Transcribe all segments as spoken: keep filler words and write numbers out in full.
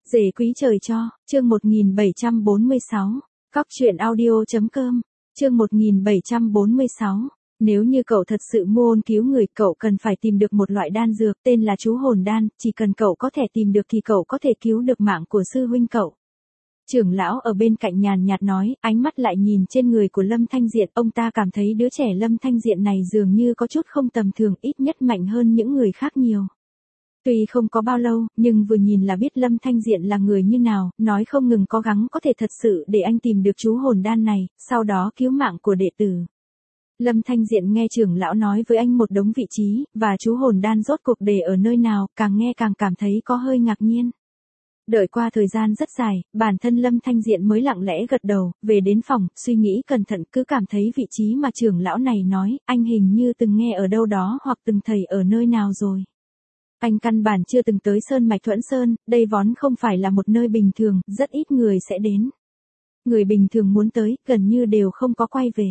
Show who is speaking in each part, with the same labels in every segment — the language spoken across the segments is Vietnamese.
Speaker 1: Rể quý trời cho, chương một nghìn bảy trăm bốn mươi sáu, cóc truyện audio.com, chương một nghìn bảy trăm bốn mươi sáu. Nếu như cậu thật sự muốn cứu người, cậu cần phải tìm được một loại đan dược tên là chú hồn đan, chỉ cần cậu có thể tìm được thì cậu có thể cứu được mạng của sư huynh cậu. Trưởng lão ở bên cạnh nhàn nhạt nói, ánh mắt lại nhìn trên người của Lâm Thanh Diện, ông ta cảm thấy đứa trẻ Lâm Thanh Diện này dường như có chút không tầm thường, ít nhất mạnh hơn những người khác nhiều. Tuy không có bao lâu, nhưng vừa nhìn là biết Lâm Thanh Diện là người như nào, nói không ngừng cố gắng có thể thật sự để anh tìm được chú hồn đan này, sau đó cứu mạng của đệ tử. Lâm Thanh Diện nghe trưởng lão nói với anh một đống vị trí, và chú hồn đan rốt cuộc để ở nơi nào, càng nghe càng cảm thấy có hơi ngạc nhiên. Đợi qua thời gian rất dài, bản thân Lâm Thanh Diện mới lặng lẽ gật đầu, về đến phòng, suy nghĩ cẩn thận, cứ cảm thấy vị trí mà trưởng lão này nói, anh hình như từng nghe ở đâu đó hoặc từng thấy ở nơi nào rồi. Anh căn bản chưa từng tới Sơn Mạch Thuẫn Sơn, đây vốn không phải là một nơi bình thường, rất ít người sẽ đến. Người bình thường muốn tới, gần như đều không có quay về.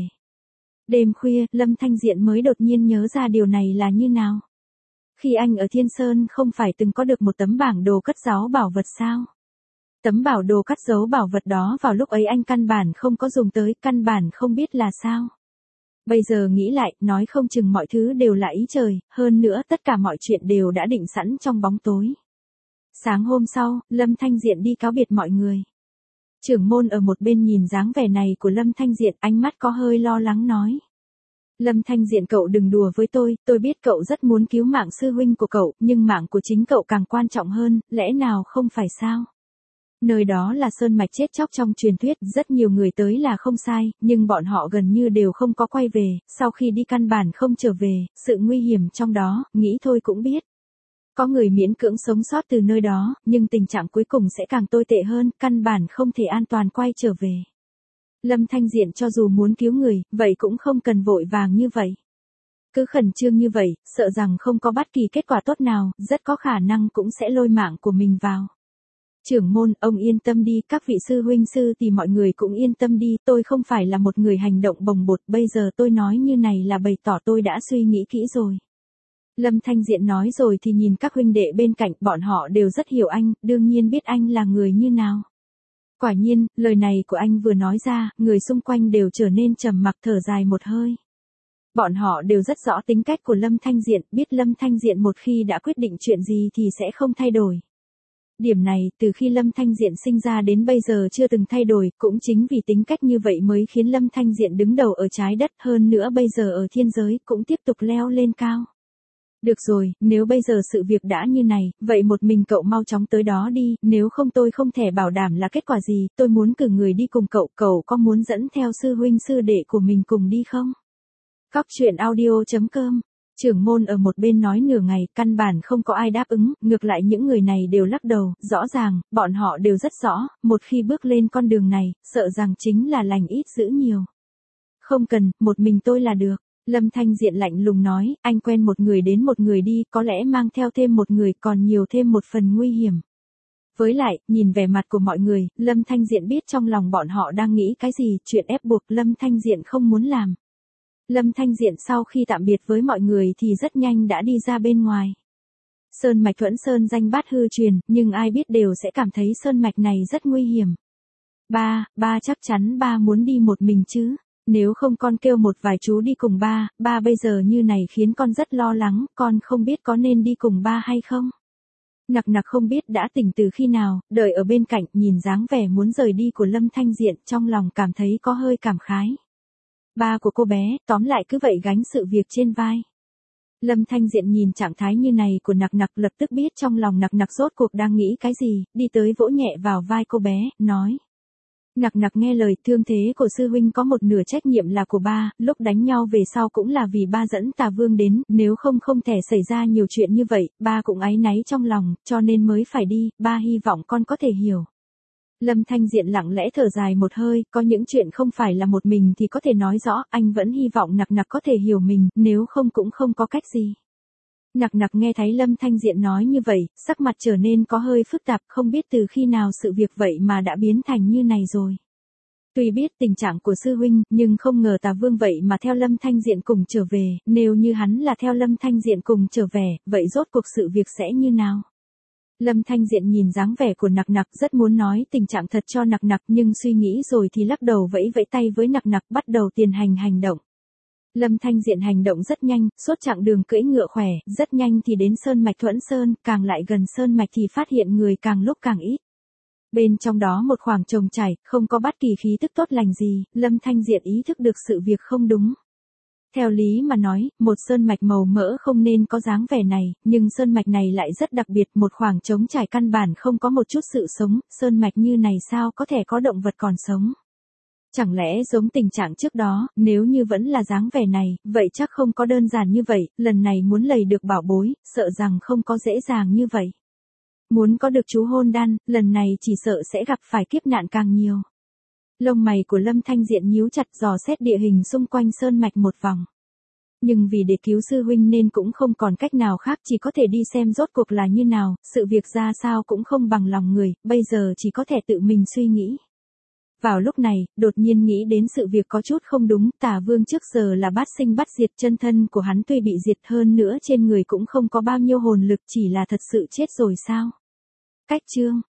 Speaker 1: Đêm khuya, Lâm Thanh Diện mới đột nhiên nhớ ra điều này là như nào. Khi anh ở Thiên Sơn không phải từng có được một tấm bảng đồ cất giấu bảo vật sao? Tấm bảo đồ cất giấu bảo vật đó vào lúc ấy anh căn bản không có dùng tới, căn bản không biết là sao. Bây giờ nghĩ lại, nói không chừng mọi thứ đều là ý trời, hơn nữa tất cả mọi chuyện đều đã định sẵn trong bóng tối. Sáng hôm sau, Lâm Thanh Diện đi cáo biệt mọi người. Trưởng môn ở một bên nhìn dáng vẻ này của Lâm Thanh Diện, ánh mắt có hơi lo lắng nói. Lâm Thanh Diện, cậu đừng đùa với tôi, tôi biết cậu rất muốn cứu mạng sư huynh của cậu, nhưng mạng của chính cậu càng quan trọng hơn, lẽ nào không phải sao? Nơi đó là sơn mạch chết chóc trong truyền thuyết, rất nhiều người tới là không sai, nhưng bọn họ gần như đều không có quay về, sau khi đi căn bản không trở về, sự nguy hiểm trong đó, nghĩ thôi cũng biết. Có người miễn cưỡng sống sót từ nơi đó, nhưng tình trạng cuối cùng sẽ càng tồi tệ hơn, căn bản không thể an toàn quay trở về. Lâm Thanh Diện cho dù muốn cứu người, vậy cũng không cần vội vàng như vậy. Cứ khẩn trương như vậy, sợ rằng không có bất kỳ kết quả tốt nào, rất có khả năng cũng sẽ lôi mạng của mình vào. Trưởng môn, ông yên tâm đi, các vị sư huynh sư thì mọi người cũng yên tâm đi, tôi không phải là một người hành động bồng bột, bây giờ tôi nói như này là bày tỏ tôi đã suy nghĩ kỹ rồi. Lâm Thanh Diện nói rồi thì nhìn các huynh đệ bên cạnh, bọn họ đều rất hiểu anh, đương nhiên biết anh là người như nào. Quả nhiên, lời này của anh vừa nói ra, người xung quanh đều trở nên trầm mặc thở dài một hơi. Bọn họ đều rất rõ tính cách của Lâm Thanh Diện, biết Lâm Thanh Diện một khi đã quyết định chuyện gì thì sẽ không thay đổi. Điểm này, từ khi Lâm Thanh Diện sinh ra đến bây giờ chưa từng thay đổi, cũng chính vì tính cách như vậy mới khiến Lâm Thanh Diện đứng đầu ở trái đất, hơn nữa bây giờ ở thiên giới, cũng tiếp tục leo lên cao. Được rồi, nếu bây giờ sự việc đã như này, vậy một mình cậu mau chóng tới đó đi, nếu không tôi không thể bảo đảm là kết quả gì, tôi muốn cử người đi cùng cậu, cậu có muốn dẫn theo sư huynh sư đệ của mình cùng đi không? Cóc truyện audio.com, trưởng môn ở một bên nói nửa ngày, căn bản không có ai đáp ứng, ngược lại những người này đều lắc đầu, rõ ràng, bọn họ đều rất rõ, một khi bước lên con đường này, sợ rằng chính là lành ít dữ nhiều. Không cần, một mình tôi là được. Lâm Thanh Diện lạnh lùng nói, anh quen một người đến một người đi, có lẽ mang theo thêm một người còn nhiều thêm một phần nguy hiểm. Với lại, nhìn vẻ mặt của mọi người, Lâm Thanh Diện biết trong lòng bọn họ đang nghĩ cái gì, chuyện ép buộc Lâm Thanh Diện không muốn làm. Lâm Thanh Diện sau khi tạm biệt với mọi người thì rất nhanh đã đi ra bên ngoài. Sơn mạch Thuẫn Sơn danh bát hư truyền, nhưng ai biết đều sẽ cảm thấy sơn mạch này rất nguy hiểm. Ba, ba chắc chắn ba muốn đi một mình chứ. Nếu không con kêu một vài chú đi cùng ba, ba bây giờ như này khiến con rất lo lắng, con không biết có nên đi cùng ba hay không. Nặc nặc không biết đã tỉnh từ khi nào, đợi ở bên cạnh, nhìn dáng vẻ muốn rời đi của Lâm Thanh Diện, trong lòng cảm thấy có hơi cảm khái. Ba của cô bé, tóm lại cứ vậy gánh sự việc trên vai. Lâm Thanh Diện nhìn trạng thái như này của nặc nặc lập tức biết trong lòng nặc nặc rốt cuộc đang nghĩ cái gì, đi tới vỗ nhẹ vào vai cô bé, nói. Nặc nặc nghe lời, thương thế của sư huynh có một nửa trách nhiệm là của ba, lúc đánh nhau về sau cũng là vì ba dẫn Tà Vương đến, nếu không không thể xảy ra nhiều chuyện như vậy, ba cũng áy náy trong lòng, cho nên mới phải đi, ba hy vọng con có thể hiểu. Lâm Thanh Diện lặng lẽ thở dài một hơi, có những chuyện không phải là một mình thì có thể nói rõ, anh vẫn hy vọng nặc nặc có thể hiểu mình, nếu không cũng không có cách gì. Nặc nặc nghe thấy Lâm Thanh Diện nói như vậy, sắc mặt trở nên có hơi phức tạp, không biết từ khi nào sự việc vậy mà đã biến thành như này rồi. Tuy biết tình trạng của sư huynh, nhưng không ngờ Tà Vương vậy mà theo Lâm Thanh Diện cùng trở về, nếu như hắn là theo Lâm Thanh Diện cùng trở về, vậy rốt cuộc sự việc sẽ như nào? Lâm Thanh Diện nhìn dáng vẻ của Nặc Nặc rất muốn nói tình trạng thật cho Nặc Nặc nhưng suy nghĩ rồi thì lắc đầu vẫy vẫy tay với Nặc Nặc bắt đầu tiền hành hành động. Lâm Thanh Diện hành động rất nhanh, suốt chặng đường cưỡi ngựa khỏe, rất nhanh thì đến Sơn Mạch Thuẫn Sơn, càng lại gần Sơn Mạch thì phát hiện người càng lúc càng ít. Bên trong đó một khoảng trồng trải, không có bất kỳ khí tức tốt lành gì, Lâm Thanh Diện ý thức được sự việc không đúng. Theo lý mà nói, một sơn mạch màu mỡ không nên có dáng vẻ này, nhưng sơn mạch này lại rất đặc biệt, một khoảng trống trải căn bản không có một chút sự sống, sơn mạch như này sao có thể có động vật còn sống. Chẳng lẽ giống tình trạng trước đó, nếu như vẫn là dáng vẻ này, vậy chắc không có đơn giản như vậy, lần này muốn lầy được bảo bối, sợ rằng không có dễ dàng như vậy. Muốn có được chú hôn đan, lần này chỉ sợ sẽ gặp phải kiếp nạn càng nhiều. Lông mày của Lâm Thanh Diện nhíu chặt dò xét địa hình xung quanh sơn mạch một vòng. Nhưng vì để cứu sư huynh nên cũng không còn cách nào khác, chỉ có thể đi xem rốt cuộc là như nào, sự việc ra sao cũng không bằng lòng người, bây giờ chỉ có thể tự mình suy nghĩ. Vào lúc này, đột nhiên nghĩ đến sự việc có chút không đúng, Tả Vương trước giờ là bát sinh bắt diệt, chân thân của hắn tuy bị diệt hơn nữa trên người cũng không có bao nhiêu hồn lực, chỉ là thật sự chết rồi sao? Cách chương